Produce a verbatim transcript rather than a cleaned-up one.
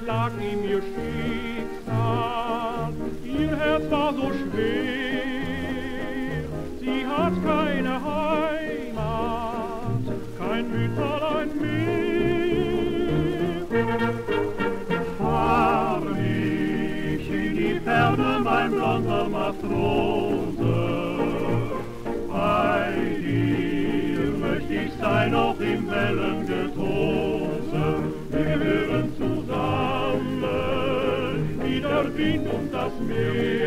sag ihm ihr Schicksal, ihr Herz war so schwer, sie hat keine Heimat, kein Mütterlein mehr. Fahr mich in die Ferne, mein blonder Matrose, bei dir möcht ich sein, auch im Wellengetose. Wir gehören zusammen, wie der Wind und das Meer.